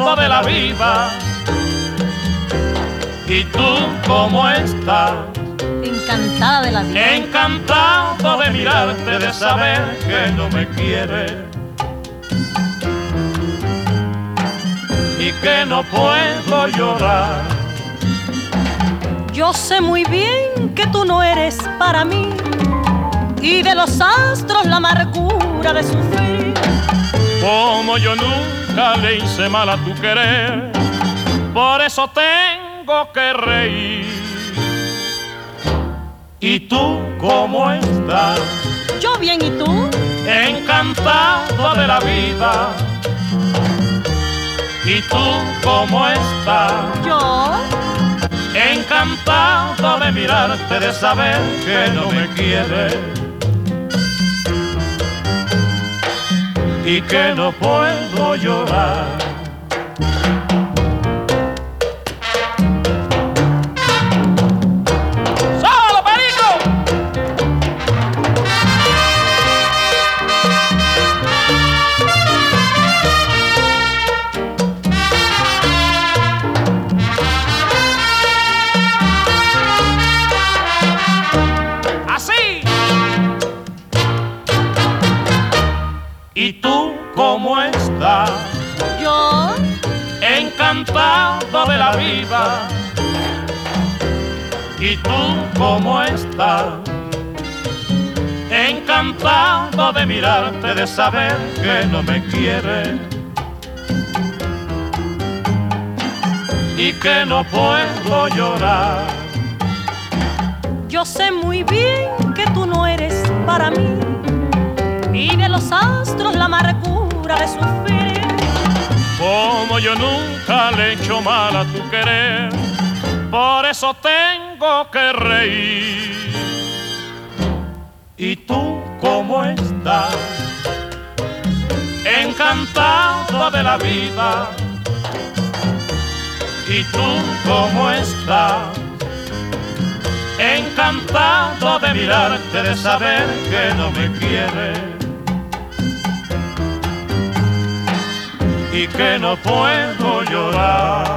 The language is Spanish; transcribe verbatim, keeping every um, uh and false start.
encantado de la vida. ¿Y tú cómo estás? Encantada de la vida. Encantado de mirarte, de saber que no me quieres y que no puedo llorar. Yo sé muy bien que tú no eres para mí, y de los astros la amargura de sufrir. Como yo nunca le hice mal a tu querer, por eso tengo que reír. ¿Y tú cómo estás? Yo bien, ¿y tú? Encantado de la vida. ¿Y tú cómo estás? Yo encantado de mirarte, de saber que no me quieres y que no puedo llorar. ¡Solo, perico! Así. ¿Y tú cómo estás? Yo encantado de la vida. ¿Y tú cómo estás? Encantado de mirarte, de saber que no me quieres y que no puedo llorar. Yo sé muy bien que tú no eres para mí, y de los astros la amargura de sufrir. Como yo nunca le he hecho mal a tu querer, por eso tengo que reír. ¿Y tú cómo estás? Encantado de la vida. ¿Y tú cómo estás? Encantado de mirarte, de saber que no me quieres y que no puedo llorar.